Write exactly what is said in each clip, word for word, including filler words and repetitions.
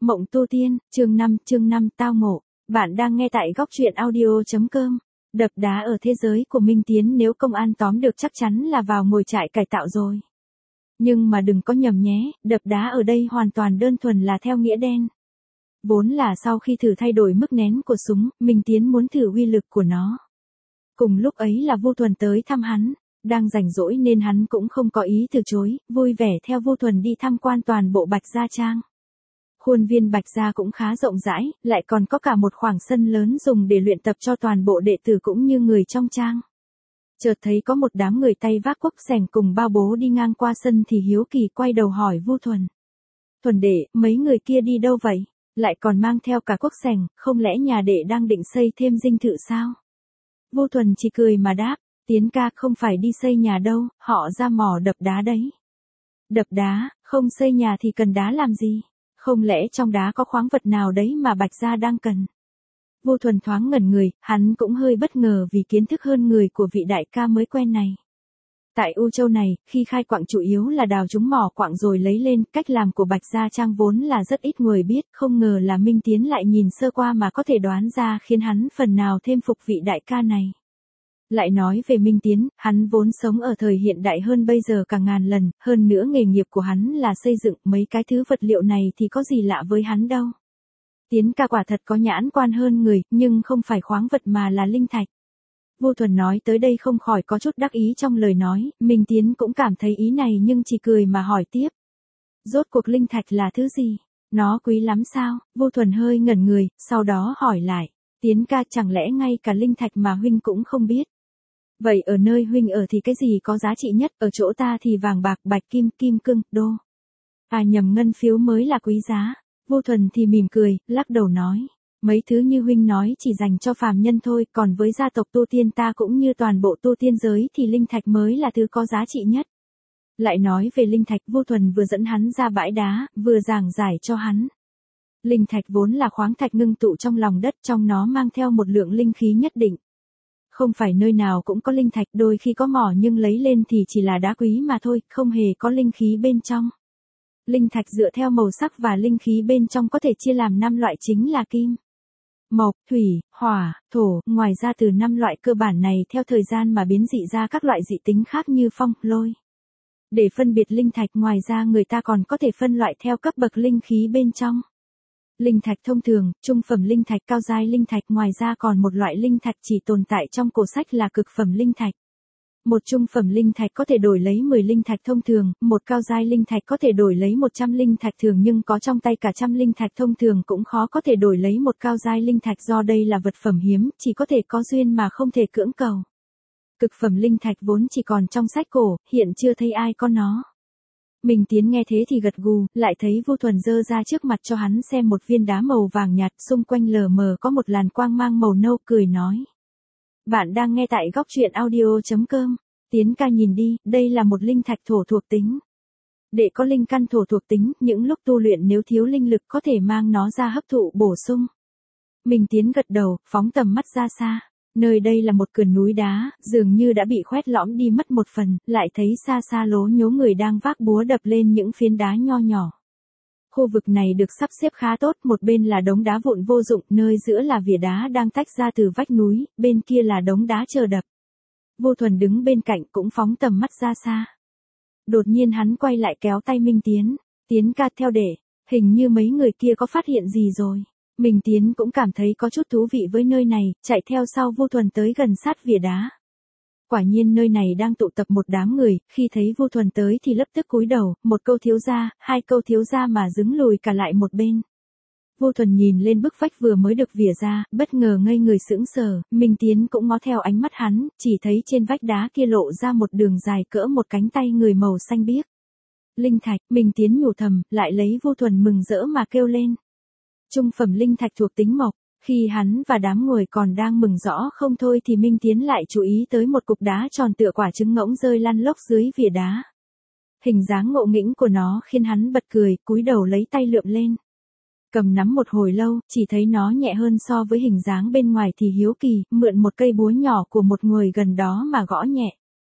Mộng tu tiên, chương năm, chương năm tao ngộ. Bạn đang nghe tại góc truyện audio.com. Đập đá ở thế giới của Minh Tiến nếu công an tóm được chắc chắn là vào ngồi trại cải tạo rồi. Nhưng mà đừng có nhầm nhé, đập đá ở đây hoàn toàn đơn thuần là theo nghĩa đen. Vốn là sau khi thử thay đổi mức nén của súng, Minh Tiến muốn thử uy lực của nó. Cùng lúc ấy là Vu Thuần tới thăm hắn, đang rảnh rỗi nên hắn cũng không có ý từ chối, vui vẻ theo Vu Thuần đi tham quan toàn bộ Bạch Gia Trang. Khuôn viên Bạch Gia cũng khá rộng rãi, lại còn có cả một khoảng sân lớn dùng để luyện tập cho toàn bộ đệ tử cũng như người trong trang. Chợt thấy có một đám người tay vác cuốc xẻng cùng bao bố đi ngang qua sân thì hiếu kỳ quay đầu hỏi Vu Thuần. Thuần đệ, mấy người kia đi đâu vậy? Lại còn mang theo cả cuốc xẻng, không lẽ nhà đệ đang định xây thêm dinh thự sao? Vu Thuần chỉ cười mà đáp, Tiến ca không phải đi xây nhà đâu, họ ra mỏ đập đá đấy. Đập đá, không xây nhà thì cần đá làm gì? Không lẽ trong đá có khoáng vật nào đấy mà Bạch Gia đang cần? Vu Thuần thoáng ngẩn người, hắn cũng hơi bất ngờ vì kiến thức hơn người của vị đại ca mới quen này. Tại U Châu này, khi khai quặng chủ yếu là đào trúng mỏ quặng rồi lấy lên, cách làm của Bạch Gia Trang vốn là rất ít người biết, không ngờ là Minh Tiến lại nhìn sơ qua mà có thể đoán ra khiến hắn phần nào thêm phục vị đại ca này. Lại nói về Minh Tiến, hắn vốn sống ở thời hiện đại hơn bây giờ cả ngàn lần, hơn nữa nghề nghiệp của hắn là xây dựng, mấy cái thứ vật liệu này thì có gì lạ với hắn đâu. Tiến ca quả thật có nhãn quan hơn người, nhưng không phải khoáng vật mà là linh thạch. Vu Thuần nói tới đây không khỏi có chút đắc ý trong lời nói, Minh Tiến cũng cảm thấy ý này nhưng chỉ cười mà hỏi tiếp. Rốt cuộc linh thạch là thứ gì? Nó quý lắm sao? Vu Thuần hơi ngẩn người, sau đó hỏi lại. Tiến ca chẳng lẽ ngay cả linh thạch mà huynh cũng không biết? Vậy ở nơi huynh ở thì cái gì có giá trị nhất? Ở chỗ ta thì vàng bạc, bạch kim, kim cương, đô. À nhầm, ngân phiếu mới là quý giá. Vu Thuần thì mỉm cười, lắc đầu nói. Mấy thứ như huynh nói chỉ dành cho phàm nhân thôi, còn với gia tộc tu tiên ta cũng như toàn bộ tu tiên giới thì linh thạch mới là thứ có giá trị nhất. Lại nói về linh thạch, Vu Thuần vừa dẫn hắn ra bãi đá, vừa giảng giải cho hắn. Linh thạch vốn là khoáng thạch ngưng tụ trong lòng đất, trong nó mang theo một lượng linh khí nhất định. Không phải nơi nào cũng có linh thạch, đôi khi có mỏ nhưng lấy lên thì chỉ là đá quý mà thôi, không hề có linh khí bên trong. Linh thạch dựa theo màu sắc và linh khí bên trong có thể chia làm năm loại chính là kim, mộc, thủy, hỏa, thổ, ngoài ra từ năm loại cơ bản này theo thời gian mà biến dị ra các loại dị tính khác như phong, lôi. Để phân biệt linh thạch ngoài ra người ta còn có thể phân loại theo cấp bậc linh khí bên trong. Linh thạch thông thường, trung phẩm linh thạch, cao giai linh thạch, ngoài ra còn một loại linh thạch chỉ tồn tại trong cổ sách là cực phẩm linh thạch. Một trung phẩm linh thạch có thể đổi lấy mười linh thạch thông thường, một cao giai linh thạch có thể đổi lấy một trăm linh thạch thường nhưng có trong tay cả trăm linh thạch thông thường cũng khó có thể đổi lấy một cao giai linh thạch do đây là vật phẩm hiếm, chỉ có thể có duyên mà không thể cưỡng cầu. Cực phẩm linh thạch vốn chỉ còn trong sách cổ, hiện chưa thấy ai có nó. Minh Tiến nghe thế thì gật gù, lại thấy Vu Thuần giơ ra trước mặt cho hắn xem một viên đá màu vàng nhạt, xung quanh lờ mờ có một làn quang mang màu nâu, cười nói. Bạn đang nghe tại góc truyện audio.com. Tiến ca nhìn đi, đây là một linh thạch thổ thuộc tính. Để có linh căn thổ thuộc tính, những lúc tu luyện nếu thiếu linh lực có thể mang nó ra hấp thụ bổ sung. Minh Tiến gật đầu, phóng tầm mắt ra xa. Nơi đây là một sườn núi đá, dường như đã bị khoét lõm đi mất một phần, lại thấy xa xa lố nhố người đang vác búa đập lên những phiến đá nho nhỏ. Khu vực này được sắp xếp khá tốt, một bên là đống đá vụn vô dụng, nơi giữa là vỉa đá đang tách ra từ vách núi, bên kia là đống đá chờ đập. Vu Thuần đứng bên cạnh cũng phóng tầm mắt ra xa. Đột nhiên hắn quay lại kéo tay Minh Tiến. Tiến ca theo để, hình như mấy người kia có phát hiện gì rồi. Minh Tiến cũng cảm thấy có chút thú vị với nơi này, chạy theo sau Vu Thuần tới gần sát vỉa đá. Quả nhiên nơi này đang tụ tập một đám người, khi thấy Vu Thuần tới thì lập tức cúi đầu, một câu thiếu gia, hai câu thiếu gia mà đứng lùi cả lại một bên. Vu Thuần nhìn lên bức vách vừa mới được vỉa ra, bất ngờ ngây người sững sờ, Minh Tiến cũng ngó theo ánh mắt hắn, chỉ thấy trên vách đá kia lộ ra một đường dài cỡ một cánh tay người màu xanh biếc. Linh thạch, Minh Tiến nhủ thầm, lại lấy Vu Thuần mừng rỡ mà kêu lên. Trung phẩm linh thạch thuộc tính mộc. Khi hắn và đám người còn đang mừng rõ không thôi thì Minh Tiến lại chú ý tới một cục đá tròn tựa quả trứng ngỗng rơi lăn lóc dưới vỉa đá. Hình dáng ngộ nghĩnh của nó khiến hắn bật cười, cúi đầu lấy tay lượm lên. Cầm nắm một hồi lâu, chỉ thấy nó nhẹ hơn so với hình dáng bên ngoài thì hiếu kỳ, mượn một cây búa nhỏ của một người gần đó mà gõ nhẹ.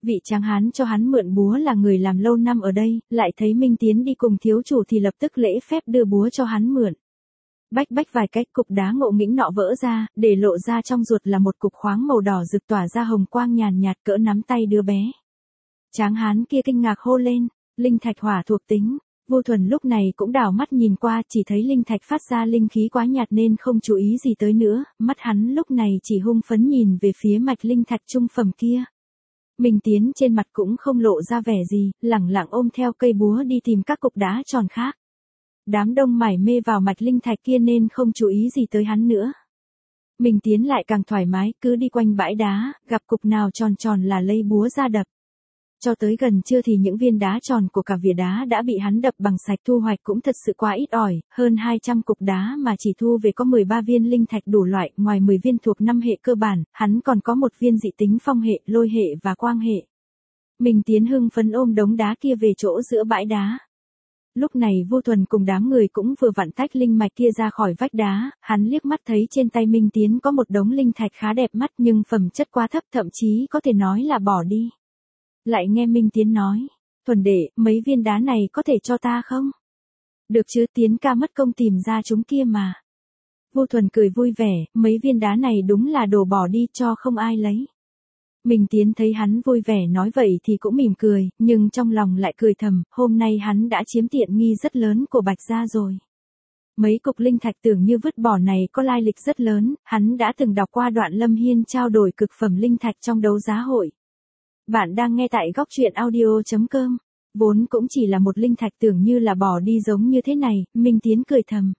Vị tráng hán cho hắn mượn búa là người làm lâu năm ở đây, lại thấy Minh Tiến đi cùng thiếu chủ thì lập tức lễ phép đưa búa cho hắn mượn. Bách bách vài cách cục đá ngộ nghĩnh nọ vỡ ra, để lộ ra trong ruột là một cục khoáng màu đỏ rực tỏa ra hồng quang nhàn nhạt cỡ nắm tay đứa bé. Tráng hán kia kinh ngạc hô lên, linh thạch hỏa thuộc tính. Vô Thuần lúc này cũng đảo mắt nhìn qua, chỉ thấy linh thạch phát ra linh khí quá nhạt nên không chú ý gì tới nữa, mắt hắn lúc này chỉ hung phấn nhìn về phía mạch linh thạch trung phẩm kia. Minh Tiến trên mặt cũng không lộ ra vẻ gì, lẳng lặng ôm theo cây búa đi tìm các cục đá tròn khác. Đám đông mải mê vào mạch linh thạch kia nên không chú ý gì tới hắn nữa. Minh Tiến lại càng thoải mái, cứ đi quanh bãi đá, gặp cục nào tròn tròn là lấy búa ra đập. Cho tới gần trưa thì những viên đá tròn của cả vỉa đá đã bị hắn đập bằng sạch, thu hoạch cũng thật sự quá ít ỏi, hơn hai trăm cục đá mà chỉ thu về có mười ba viên linh thạch đủ loại, ngoài mười viên thuộc năm hệ cơ bản, hắn còn có một viên dị tính phong hệ, lôi hệ và quang hệ. Minh Tiến hưng phấn ôm đống đá kia về chỗ giữa bãi đá. Lúc này Vô Thuần cùng đám người cũng vừa vặn tách linh mạch kia ra khỏi vách đá, hắn liếc mắt thấy trên tay Minh Tiến có một đống linh thạch khá đẹp mắt nhưng phẩm chất quá thấp, thậm chí có thể nói là bỏ đi. Lại nghe Minh Tiến nói, Thuần đệ, mấy viên đá này có thể cho ta không? Được chứ, Tiến ca mất công tìm ra chúng kia mà. Vô Thuần cười vui vẻ, mấy viên đá này đúng là đồ bỏ đi, cho không ai lấy. Minh Tiến thấy hắn vui vẻ nói vậy thì cũng mỉm cười, nhưng trong lòng lại cười thầm, hôm nay hắn đã chiếm tiện nghi rất lớn của Bạch gia rồi. Mấy cục linh thạch tưởng như vứt bỏ này có lai lịch rất lớn, hắn đã từng đọc qua đoạn Lâm Hiên trao đổi cực phẩm linh thạch trong đấu giá hội. Bạn đang nghe tại góc truyện audio chấm com. Vốn cũng chỉ là một linh thạch tưởng như là bỏ đi giống như thế này, Minh Tiến cười thầm.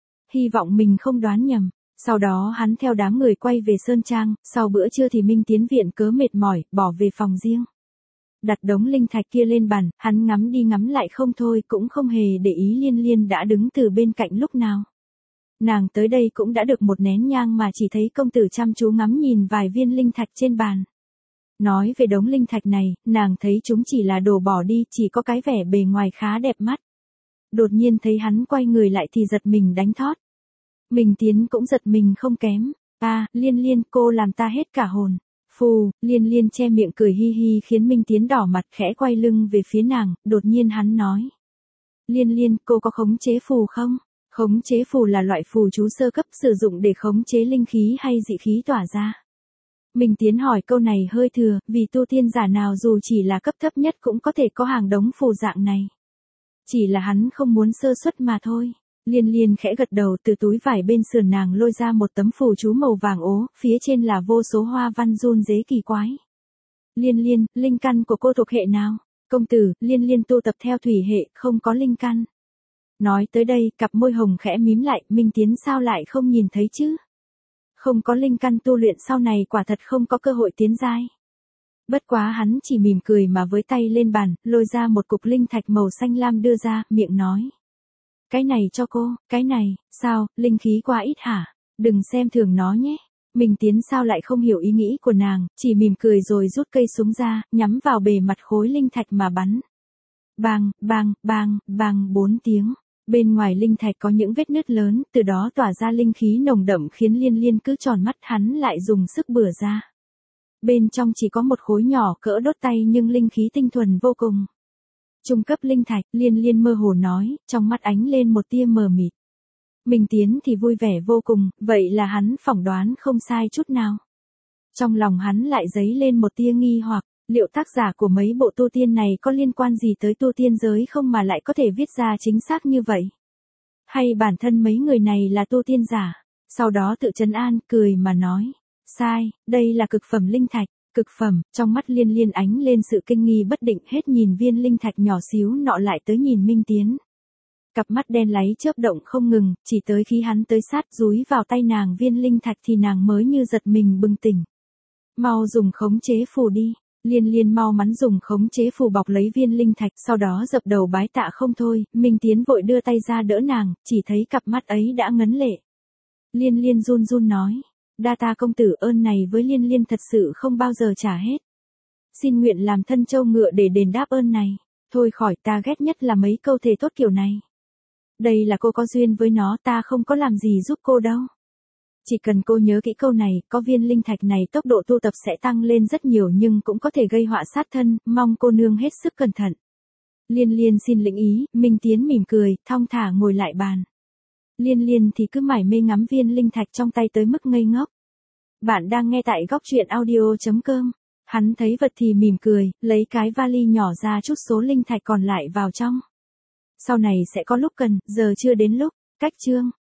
Hy vọng mình không đoán nhầm. Sau đó hắn theo đám người quay về Sơn Trang, sau bữa trưa thì Minh Tiến viện cớ mệt mỏi, bỏ về phòng riêng. Đặt đống linh thạch kia lên bàn, hắn ngắm đi ngắm lại không thôi, cũng không hề để ý Liên Liên đã đứng từ bên cạnh lúc nào. Nàng tới đây cũng đã được một nén nhang mà chỉ thấy công tử chăm chú ngắm nhìn vài viên linh thạch trên bàn. Nói về đống linh thạch này, nàng thấy chúng chỉ là đồ bỏ đi, chỉ có cái vẻ bề ngoài khá đẹp mắt. Đột nhiên thấy hắn quay người lại thì giật mình đánh thót. Minh Tiến cũng giật mình không kém. À, Liên Liên, cô làm ta hết cả hồn. Phù, Liên Liên che miệng cười hi hi khiến Minh Tiến đỏ mặt khẽ quay lưng về phía nàng, đột nhiên hắn nói. Liên Liên, cô có khống chế phù không? Khống chế phù là loại phù chú sơ cấp sử dụng để khống chế linh khí hay dị khí tỏa ra. Minh Tiến hỏi câu này hơi thừa, vì tu tiên giả nào dù chỉ là cấp thấp nhất cũng có thể có hàng đống phù dạng này. Chỉ là hắn không muốn sơ suất mà thôi. Liên Liên khẽ gật đầu, từ túi vải bên sườn nàng lôi ra một tấm phù chú màu vàng ố, phía trên là vô số hoa văn run rế kỳ quái. Liên Liên, linh căn của cô thuộc hệ nào? Công tử, Liên Liên tu tập theo thủy hệ, không có linh căn. Nói tới đây, cặp môi hồng khẽ mím lại, Minh Tiến sao lại không nhìn thấy chứ? Không có linh căn tu luyện sau này quả thật không có cơ hội tiến giai. Bất quá hắn chỉ mỉm cười mà với tay lên bàn, lôi ra một cục linh thạch màu xanh lam đưa ra, miệng nói. Cái này cho cô, cái này, sao, linh khí quá ít hả? Đừng xem thường nó nhé. Minh Tiến sao lại không hiểu ý nghĩ của nàng, chỉ mỉm cười rồi rút cây súng ra, nhắm vào bề mặt khối linh thạch mà bắn. Bang, bang, bang, bang bốn tiếng. Bên ngoài linh thạch có những vết nứt lớn, từ đó tỏa ra linh khí nồng đậm khiến Liên Liên cứ tròn mắt, hắn lại dùng sức bừa ra. Bên trong chỉ có một khối nhỏ cỡ đốt tay nhưng linh khí tinh thuần vô cùng. Trung cấp linh thạch, Liên Liên mơ hồ nói, trong mắt ánh lên một tia mờ mịt. Minh Tiến thì vui vẻ vô cùng, vậy là hắn phỏng đoán không sai chút nào. Trong lòng hắn lại dấy lên một tia nghi hoặc, liệu tác giả của mấy bộ tu tiên này có liên quan gì tới tu tiên giới không mà lại có thể viết ra chính xác như vậy? Hay bản thân mấy người này là tu tiên giả? Sau đó tự trấn an, cười mà nói, sai, đây là cực phẩm linh thạch. Cực phẩm, trong mắt Liên Liên ánh lên sự kinh nghi bất định, hết nhìn viên linh thạch nhỏ xíu nọ lại tới nhìn Minh Tiến. Cặp mắt đen láy chớp động không ngừng, chỉ tới khi hắn tới sát dúi vào tay nàng viên linh thạch thì nàng mới như giật mình bừng tỉnh. Mau dùng khống chế phù đi. Liên Liên mau mắn dùng khống chế phù bọc lấy viên linh thạch, sau đó dập đầu bái tạ không thôi. Minh Tiến vội đưa tay ra đỡ nàng, chỉ thấy cặp mắt ấy đã ngấn lệ. Liên Liên run run nói. Đa ta công tử, ơn này với Liên Liên thật sự không bao giờ trả hết. Xin nguyện làm thân châu ngựa để đền đáp ơn này. Thôi khỏi, ta ghét nhất là mấy câu thề tốt kiểu này. Đây là cô có duyên với nó, ta không có làm gì giúp cô đâu. Chỉ cần cô nhớ kỹ câu này, có viên linh thạch này tốc độ tu tập sẽ tăng lên rất nhiều nhưng cũng có thể gây họa sát thân, mong cô nương hết sức cẩn thận. Liên Liên xin lĩnh ý, Minh Tiến mỉm cười, thong thả ngồi lại bàn. Liên Liên thì cứ mải mê ngắm viên linh thạch trong tay tới mức ngây ngốc. Bạn đang nghe tại góc truyện audio.com. Hắn thấy vật thì mỉm cười, lấy cái vali nhỏ ra chút số linh thạch còn lại vào trong. Sau này sẽ có lúc cần, giờ chưa đến lúc. Cách chương